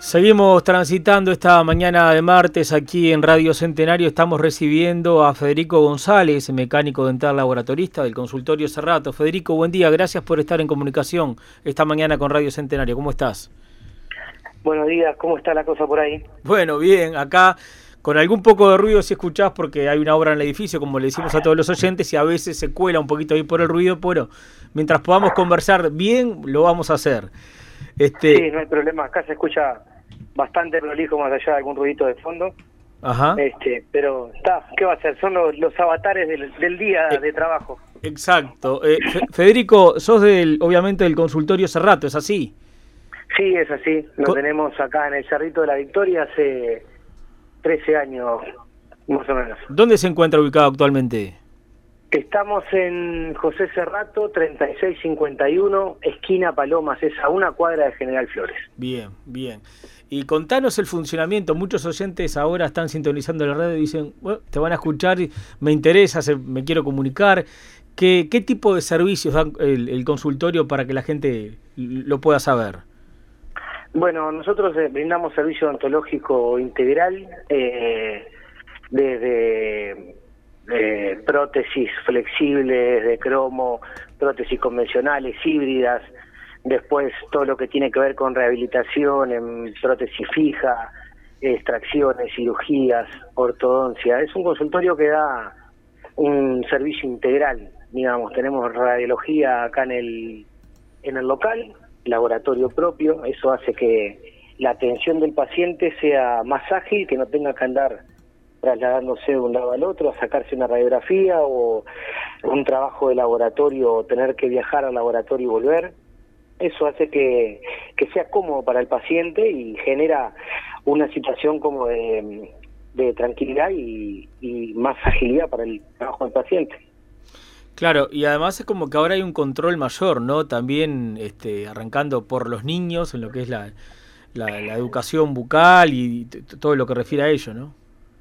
Seguimos transitando esta mañana de martes aquí en Radio Centenario. Estamos recibiendo a Federico González, mecánico dental laboratorista del consultorio Cerrato. Federico, buen día, gracias por estar en comunicación esta mañana con Radio Centenario. ¿Cómo estás? Buenos días, ¿cómo está la cosa por ahí? Bueno, bien, acá con algún poco de ruido si escuchás porque hay una obra en el edificio, como le decimos a todos los oyentes, y a veces se cuela un poquito ahí por el ruido, pero mientras podamos conversar bien, lo vamos a hacer. Sí, no hay problema, acá se escucha bastante prolijo más allá de algún ruidito de fondo. Ajá. Pero está, ¿qué va a ser? Son los avatares del día de trabajo. Exacto. Federico, sos obviamente del consultorio Cerrato, ¿es así? Sí, es así. Lo tenemos acá en el Cerrito de la Victoria hace 13 años, más o menos. ¿Dónde se encuentra ubicado actualmente? Estamos en José Cerrato, 3651, esquina Palomas, es a una cuadra de General Flores. Bien, bien. Y contanos el funcionamiento. Muchos oyentes ahora están sintonizando la radio y dicen, bueno, te van a escuchar, me interesa, me quiero comunicar. ¿Qué tipo de servicios da el consultorio para que la gente lo pueda saber? Bueno, nosotros brindamos servicio odontológico integral, desde prótesis flexibles, de cromo, prótesis convencionales, híbridas, después todo lo que tiene que ver con rehabilitación en prótesis fija, extracciones, cirugías, ortodoncia. Es un consultorio que da un servicio integral, digamos. Tenemos radiología acá en el local, laboratorio propio. Eso hace que la atención del paciente sea más ágil, que no tenga que andar trasladándose de un lado al otro a sacarse una radiografía o un trabajo de laboratorio, o tener que viajar al laboratorio y volver. Eso hace que sea cómodo para el paciente y genera una situación como de tranquilidad y más agilidad para el trabajo del paciente. Claro, y además es como que ahora hay un control mayor, ¿no? También arrancando por los niños en lo que es la educación bucal y todo lo que refiere a ello, ¿no?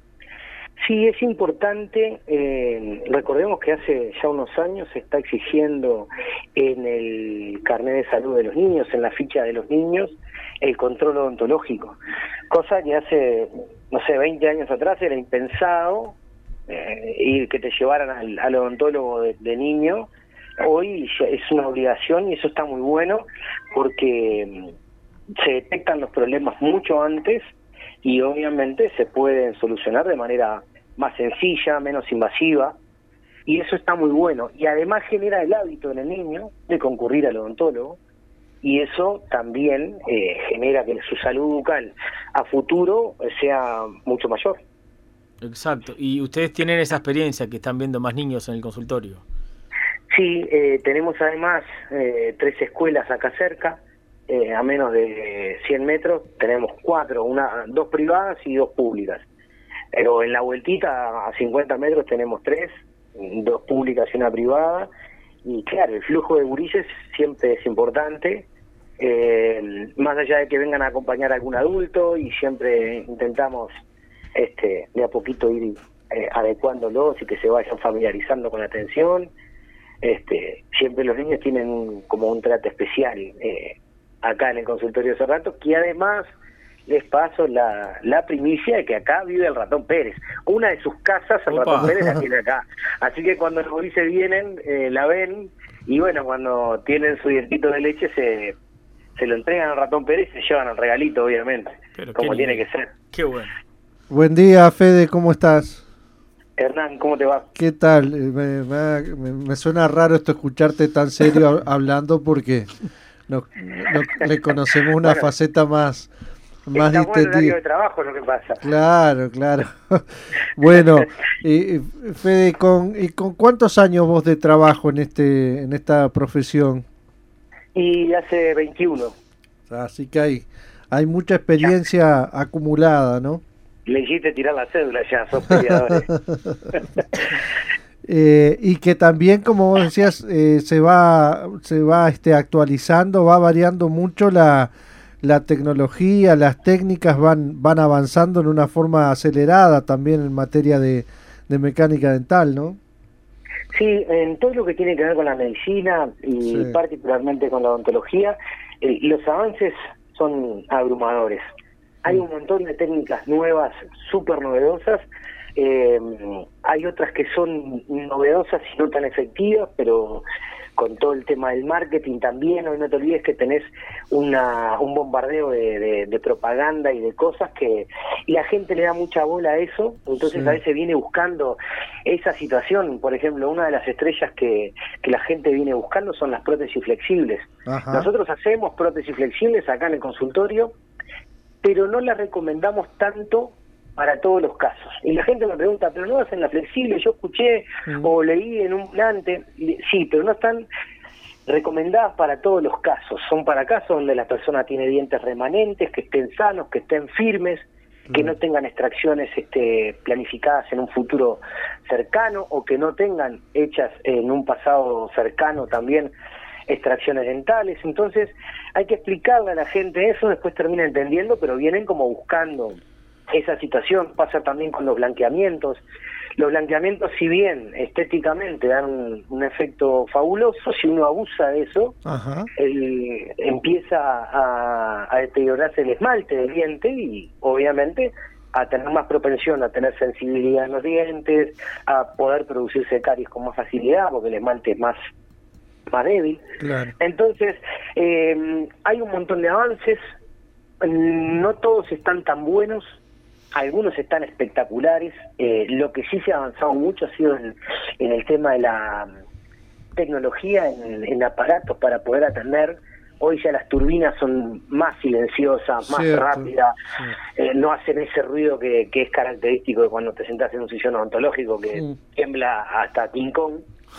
Sí, es importante. Recordemos que hace ya unos años se está exigiendo en el carnet de salud de los niños, en la ficha de los niños, el control odontológico, cosa que hace, 20 años atrás era impensado, ir que te llevaran al odontólogo de niño. Hoy ya es una obligación y eso está muy bueno porque se detectan los problemas mucho antes y obviamente se pueden solucionar de manera más sencilla, menos invasiva, y eso está muy bueno. Y además genera el hábito en el niño de concurrir al odontólogo, y eso también genera que su salud bucal a futuro sea mucho mayor. Exacto. ¿Y ustedes tienen esa experiencia que están viendo más niños en el consultorio? Sí, tenemos además 3 escuelas acá cerca, a menos de 100 metros, tenemos 4, 2 privadas y 2 públicas. Pero en la vueltita a 50 metros tenemos 3, 2 públicas y 1 privada. Y claro, el flujo de gurises siempre es importante, más allá de que vengan a acompañar a algún adulto, y siempre intentamos de a poquito ir adecuándolos y que se vayan familiarizando con la atención. Siempre los niños tienen como un trato especial acá en el consultorio Cerrato, que además les paso la primicia de que acá vive el Ratón Pérez. Una de sus casas, el Opa. Ratón Pérez la tiene acá. Así que cuando los gurises vienen, la ven, y bueno, cuando tienen su dientito de leche se lo entregan al Ratón Pérez y se llevan el regalito, obviamente, Pero como tiene que ser. Qué bueno. Buen día, Fede, ¿cómo estás? Hernán, ¿cómo te va? ¿Qué tal? Me suena raro esto, escucharte tan serio hablando, porque le conocemos una Bueno, faceta más Está bueno el horario distendida. de trabajo, lo que pasa. Claro. Bueno, Fede, ¿con cuántos años vos de trabajo en esta profesión? Y hace 21. Así que hay mucha experiencia acumulada, ¿no? Le hiciste tirar la cédula ya, sos peleadores. Y que también, como vos decías, se va actualizando, va variando mucho la tecnología, las técnicas van avanzando en una forma acelerada también en materia de mecánica dental, ¿no? Sí, en todo lo que tiene que ver con la medicina y Sí. particularmente con la odontología, los avances son abrumadores. Hay un montón de técnicas nuevas, súper novedosas. Hay otras que son novedosas y no tan efectivas, pero con todo el tema del marketing también. Hoy no te olvides que tenés un bombardeo de propaganda y de cosas y la gente le da mucha bola a eso, entonces sí, a veces viene buscando esa situación. Por ejemplo, una de las estrellas que la gente viene buscando son las prótesis flexibles. Ajá. Nosotros hacemos prótesis flexibles acá en el consultorio, pero no las recomendamos tanto para todos los casos. Y la gente me pregunta, ¿pero no hacen la flexible? Yo escuché o leí en un plante. Sí, pero no están recomendadas para todos los casos. Son para casos donde la persona tiene dientes remanentes, que estén sanos, que estén firmes, que no tengan extracciones planificadas en un futuro cercano, o que no tengan hechas en un pasado cercano también extracciones dentales. Entonces hay que explicarle a la gente eso, después termina entendiendo, pero vienen como buscando esa situación. Pasa también con los blanqueamientos. Los blanqueamientos, si bien estéticamente dan un efecto fabuloso, si uno abusa de eso, empieza a deteriorarse el esmalte del diente y obviamente a tener más propensión a tener sensibilidad en los dientes, a poder producirse caries con más facilidad porque el esmalte es más débil. Claro. Entonces hay un montón de avances, no todos están tan buenos, algunos están espectaculares. Lo que sí se ha avanzado mucho ha sido en el tema de la tecnología, en aparatos para poder atender. Hoy ya las turbinas son más silenciosas, más rápidas, no hacen ese ruido que es característico de cuando te sentás en un sillón odontológico que tiembla hasta King Kong.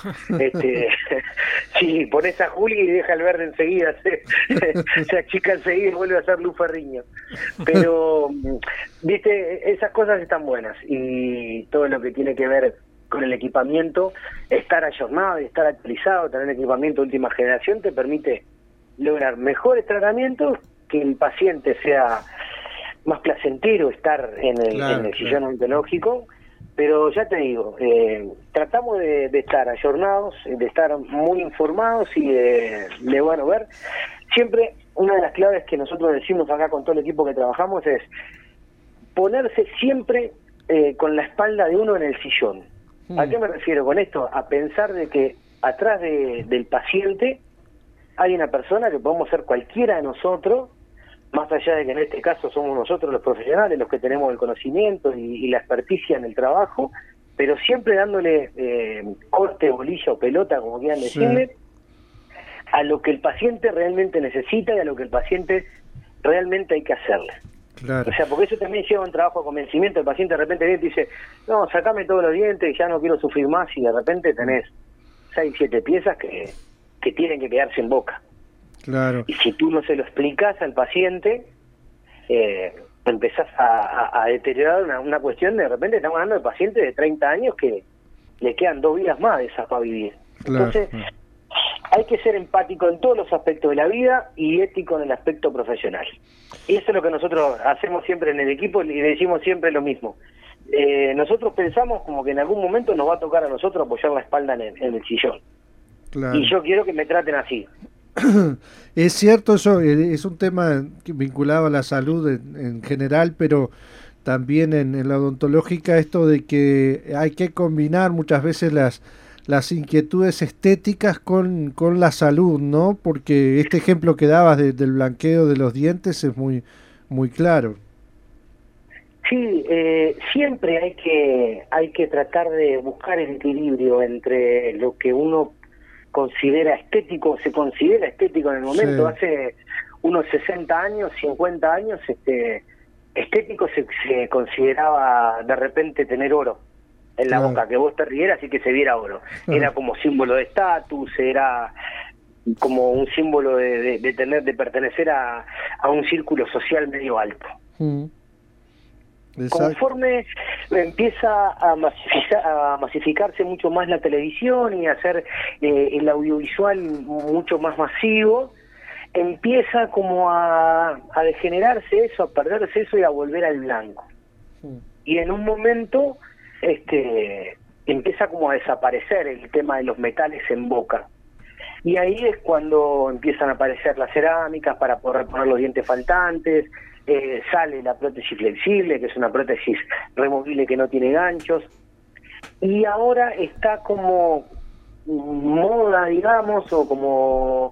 Sí, pones a Juli y deja el verde enseguida, se achica enseguida y vuelve a ser Luz Ferriño. Pero, viste, esas cosas están buenas, y todo lo que tiene que ver con el equipamiento, estar ayornado y estar actualizado, tener equipamiento de última generación te permite lograr mejores tratamientos, que el paciente sea más placentero estar en el sillón odontológico. Pero ya te digo, tratamos de estar ayornados, de estar muy informados y de bueno, ver. Siempre una de las claves que nosotros decimos acá con todo el equipo que trabajamos es ponerse siempre con la espalda de uno en el sillón. ¿A qué me refiero con esto? A pensar de que atrás del paciente hay una persona que podemos ser cualquiera de nosotros, más allá de que en este caso somos nosotros los profesionales los que tenemos el conocimiento y la experticia en el trabajo, pero siempre dándole corte, bolilla o pelota, como quieran decirle, a lo que el paciente realmente necesita y a lo que el paciente realmente hay que hacerle. Claro. O sea, porque eso también lleva un trabajo de convencimiento. El paciente de repente viene y te dice, no, sacame todos los dientes, ya no quiero sufrir más, y de repente tenés 6, 7 piezas que tienen que quedarse en boca. Claro. Y si tú no se lo explicas al paciente, empezás a deteriorar una cuestión. De repente estamos hablando de pacientes de 30 años que le quedan 2 vidas más de esas para vivir. Claro. Entonces, hay que ser empático en todos los aspectos de la vida y ético en el aspecto profesional. Y eso es lo que nosotros hacemos siempre en el equipo y decimos siempre lo mismo. Nosotros pensamos como que en algún momento nos va a tocar a nosotros apoyar la espalda en el sillón. Claro. Y yo quiero que me traten así. Es cierto, eso es un tema vinculado a la salud en general, pero también en la odontológica, esto de que hay que combinar muchas veces las inquietudes estéticas con la salud, ¿no? Porque este ejemplo que dabas del blanqueo de los dientes es muy claro. Sí, siempre hay que tratar de buscar el equilibrio entre lo que uno considera estético, se considera estético en el momento. Hace unos 60 años, 50 años, estético se consideraba de repente tener oro en la boca, que vos te rieras y que se viera oro. Era como símbolo de estatus, era como un símbolo de pertenecer a un círculo social medio alto. Conforme empieza a masificarse mucho más la televisión y a hacer el audiovisual mucho más masivo, empieza como a degenerarse eso, a perderse eso y a volver al blanco. Y en un momento empieza como a desaparecer el tema de los metales en boca. Y ahí es cuando empiezan a aparecer las cerámicas para poder poner los dientes faltantes, sale la prótesis flexible, que es una prótesis removible que no tiene ganchos, y ahora está como moda, digamos, o como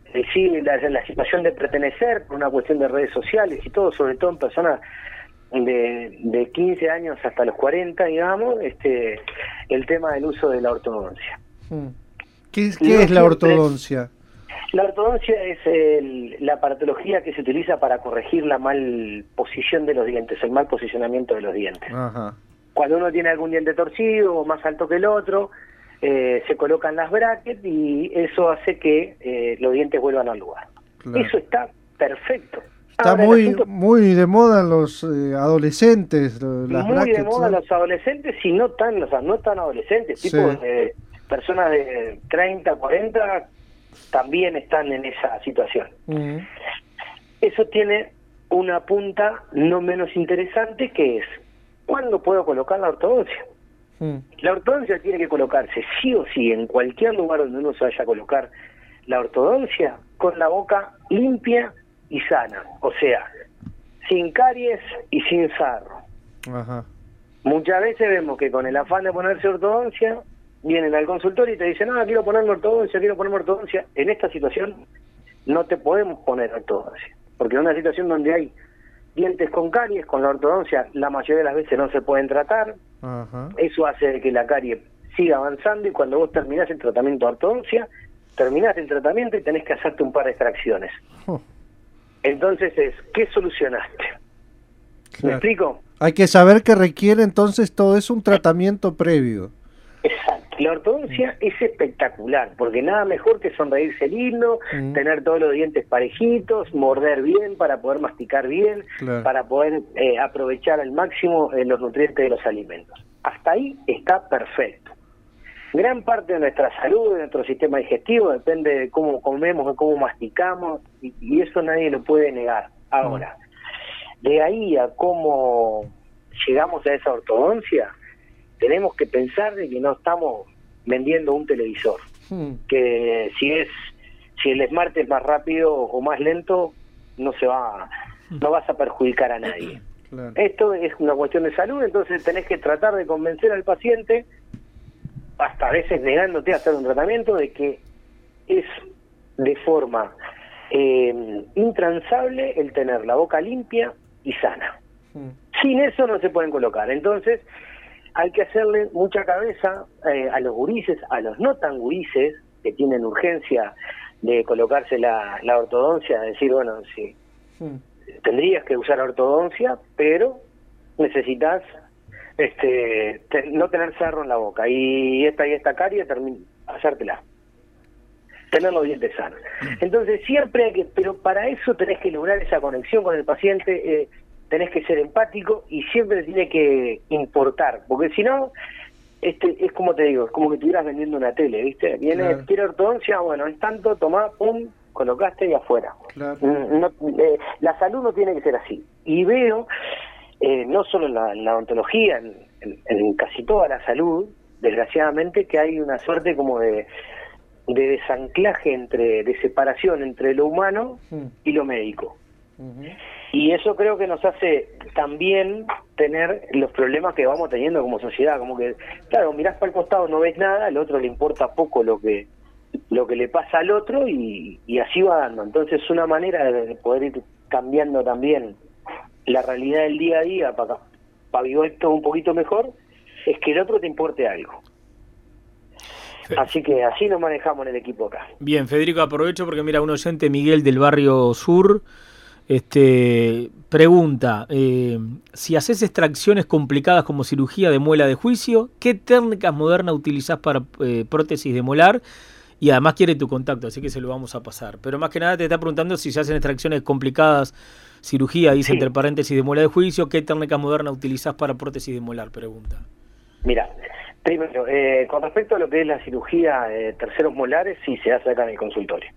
la situación de pertenecer por una cuestión de redes sociales y todo, sobre todo en personas de 15 años hasta los 40, digamos, el tema del uso de la ortodoncia. ¿Qué es la ortodoncia? La ortodoncia es la aparatología que se utiliza para corregir la mal posición de los dientes, el mal posicionamiento de los dientes. Ajá. Cuando uno tiene algún diente torcido o más alto que el otro, se colocan las brackets y eso hace que los dientes vuelvan al lugar. Claro. Eso está perfecto. Está ahora, muy de moda en los adolescentes, las muy brackets, de moda ¿no? Los adolescentes y no tan adolescentes, sí. Tipo personas de 30, 40 también están en esa situación. Eso tiene una punta no menos interesante, que es ¿cuándo puedo colocar la ortodoncia? La ortodoncia tiene que colocarse sí o sí en cualquier lugar donde uno se vaya a colocar la ortodoncia con la boca limpia y sana, o sea, sin caries y sin sarro. Ajá. Muchas veces vemos que con el afán de ponerse ortodoncia vienen al consultorio y te dicen, quiero ponerme ortodoncia. En esta situación no te podemos poner ortodoncia, porque en una situación donde hay dientes con caries, con la ortodoncia la mayoría de las veces no se pueden tratar. Ajá. Eso hace que la carie siga avanzando y cuando vos terminás el tratamiento de ortodoncia, terminás el tratamiento y tenés que hacerte un par de extracciones. Entonces ¿qué solucionaste? Claro. ¿Me explico? Hay que saber que requiere entonces todo eso un tratamiento previo. Exacto. La ortodoncia es espectacular, porque nada mejor que sonreírse lindo, tener todos los dientes parejitos, morder bien para poder masticar bien, claro, para poder aprovechar al máximo los nutrientes de los alimentos. Hasta ahí está perfecto. Gran parte de nuestra salud, de nuestro sistema digestivo, depende de cómo comemos, de cómo masticamos, y eso nadie lo puede negar. Ahora, de ahí a cómo llegamos a esa ortodoncia, tenemos que pensar de que no estamos vendiendo un televisor, que si el Smart es más rápido o más lento, no vas a perjudicar a nadie. Claro. Esto es una cuestión de salud, entonces tenés que tratar de convencer al paciente, hasta a veces negándote a hacer un tratamiento, de que es de forma intransable el tener la boca limpia y sana. Sin eso no se pueden colocar. Entonces hay que hacerle mucha cabeza a los gurises, a los no tan gurises que tienen urgencia de colocarse la ortodoncia, decir, bueno, sí, tendrías que usar ortodoncia, pero necesitas no tener sarro en la boca y esta carie hacértela, tener los dientes sanos. Entonces siempre hay que, pero para eso tenés que lograr esa conexión con el paciente, tenés que ser empático y siempre tiene que importar, porque si no, es como te digo, es como que estuvieras vendiendo una tele, ¿viste? Viene, claro, quiere ortodoncia, bueno, es tanto, tomá, pum, colocaste y afuera. Claro. La salud no tiene que ser así. Y veo, no solo en la odontología, en casi toda la salud, desgraciadamente, que hay una suerte como de desanclaje, de separación entre lo humano y lo médico. Y eso creo que nos hace también tener los problemas que vamos teniendo como sociedad, como que, claro, mirás para el costado, no ves nada, al otro le importa poco lo que le pasa al otro y así va dando. Entonces una manera de poder ir cambiando también la realidad del día a día para vivir esto un poquito mejor, es que el otro te importe algo. Así que así nos manejamos en el equipo acá. Bien, Federico, aprovecho porque mira, un oyente, Miguel del Barrio Sur, pregunta, si haces extracciones complicadas como cirugía de muela de juicio, ¿qué técnicas modernas utilizás para prótesis de molar? Y además quiere tu contacto, así que se lo vamos a pasar. Pero más que nada te está preguntando si se hacen extracciones complicadas, cirugía, dice entre paréntesis, de muela de juicio, ¿qué técnicas modernas utilizás para prótesis de molar? Pregunta. Mira, primero, con respecto a lo que es la cirugía de terceros molares, sí se hace acá en el consultorio.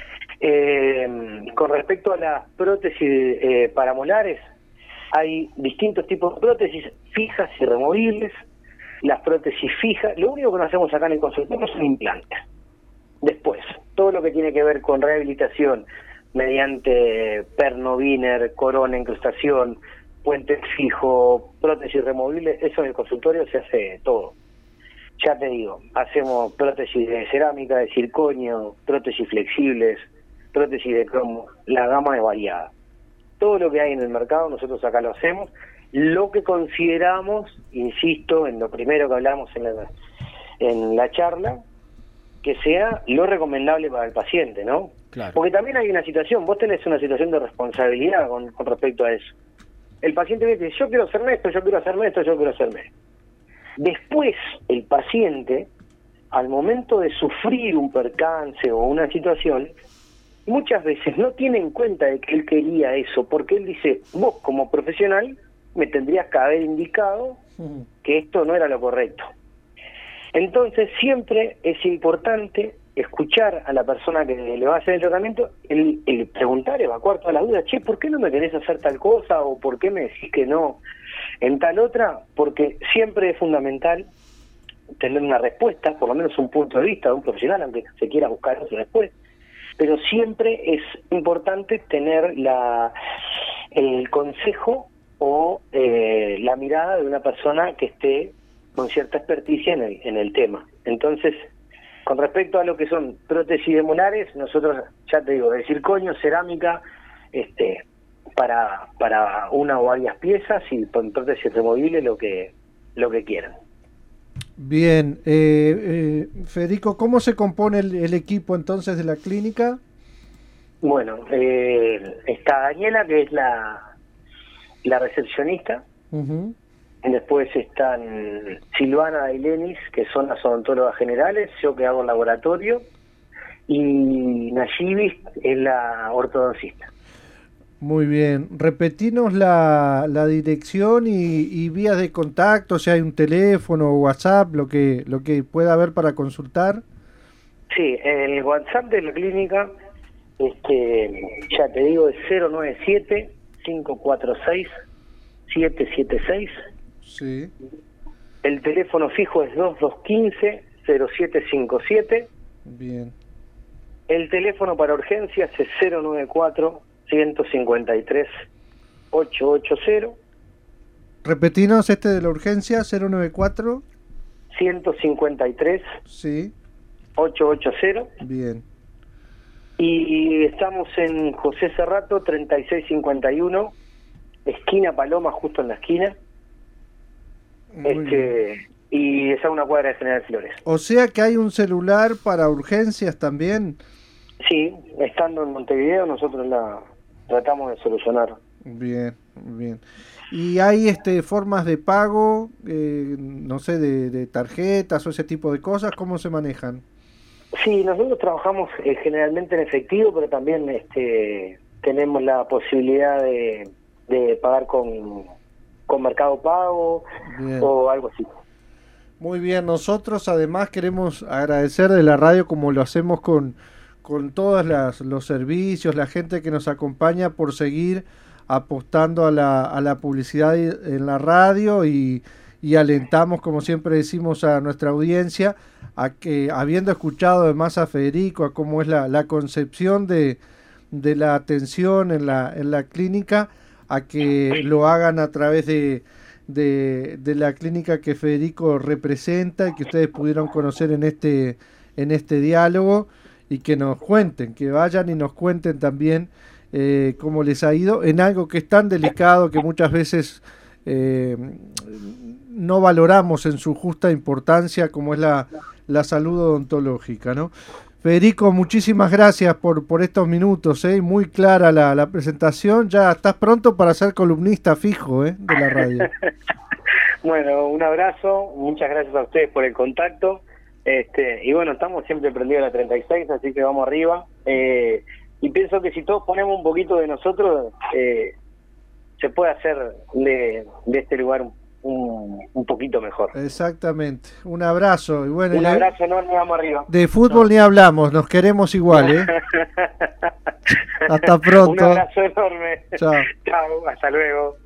Con respecto a las prótesis para molares, hay distintos tipos de prótesis fijas y removibles. Las prótesis fijas, lo único que no hacemos acá en el consultorio son implantes. Después, todo lo que tiene que ver con rehabilitación mediante perno, biner, corona, incrustación, puente fijo, prótesis removible. Eso en el consultorio se hace todo. Ya te digo, hacemos prótesis de cerámica, de circonio, prótesis flexibles, prótesis de cromo, la gama es variada. Todo lo que hay en el mercado nosotros acá lo hacemos. Lo que consideramos, insisto, en lo primero que hablamos en la charla, que sea lo recomendable para el paciente, ¿no? Claro. Porque también hay una situación, vos tenés una situación de responsabilidad con respecto a eso. El paciente me dice, yo quiero hacerme esto, yo quiero hacerme esto, yo quiero hacerme esto. Después, el paciente, al momento de sufrir un percance o una situación, muchas veces no tiene en cuenta de que él quería eso, porque él dice, vos como profesional me tendrías que haber indicado que esto no era lo correcto. Entonces siempre es importante escuchar a la persona que le va a hacer el tratamiento, el preguntar, evacuar todas las dudas, che, ¿por qué no me querés hacer tal cosa? ¿O por qué me decís que no en tal otra? Porque siempre es fundamental tener una respuesta, por lo menos un punto de vista de un profesional, aunque se quiera buscar otro después. Pero siempre es importante tener el consejo o la mirada de una persona que esté con cierta experticia en el tema. Entonces, con respecto a lo que son prótesis de molares, nosotros, ya te digo, de circonio, cerámica, para una o varias piezas, y con prótesis removibles lo que quieran. Bien, Federico, ¿cómo se compone el equipo entonces de la clínica? Bueno, está Daniela, que es la recepcionista. Uh-huh. Después están Silvana y Lenis, que son las odontólogas generales, yo que hago laboratorio, y Nayibi es la ortodoncista. Muy bien, repetinos la dirección y vías de contacto, si hay un teléfono o WhatsApp, lo que pueda haber para consultar. Sí, el WhatsApp de la clínica, ya te digo, es 097-546-776. Sí. El teléfono fijo es 2215-0757. Bien. El teléfono para urgencias es 094-153-880. Repetinos de la urgencia, 094. 153. Sí. 880. Bien. Y estamos en José Cerrato, 3651, esquina Paloma, justo en la esquina. Y es a una cuadra de General Flores. O sea que hay un celular para urgencias también. Sí, estando en Montevideo nosotros la tratamos de solucionar. Bien, bien. ¿Y hay formas de pago, no sé, de tarjetas o ese tipo de cosas? ¿Cómo se manejan? Sí, nosotros trabajamos generalmente en efectivo, pero también tenemos la posibilidad de pagar con Mercado Pago. Bien. O algo así. Muy bien, nosotros además queremos agradecer de la radio, como lo hacemos con todos los servicios, la gente que nos acompaña, por seguir apostando a la publicidad en la radio, y alentamos, como siempre decimos, a nuestra audiencia a que, habiendo escuchado además a Federico, a cómo es la concepción de la atención en la clínica, a que lo hagan a través de la clínica que Federico representa y que ustedes pudieron conocer en este diálogo, y que nos cuenten, que vayan y nos cuenten también cómo les ha ido en algo que es tan delicado, que muchas veces no valoramos en su justa importancia, como es la salud odontológica, ¿no? Federico, muchísimas gracias por estos minutos, muy clara la presentación. Ya estás pronto para ser columnista fijo de la radio. Bueno, un abrazo, muchas gracias a ustedes por el contacto, y bueno, estamos siempre prendidos a la 36, así que vamos arriba, y pienso que si todos ponemos un poquito de nosotros, se puede hacer de este lugar un poquito mejor. Exactamente, un abrazo. Y bueno, un abrazo enorme, vamos arriba. De fútbol ni hablamos, nos queremos igual, Hasta pronto. Un abrazo enorme. Chao. Chao, hasta luego.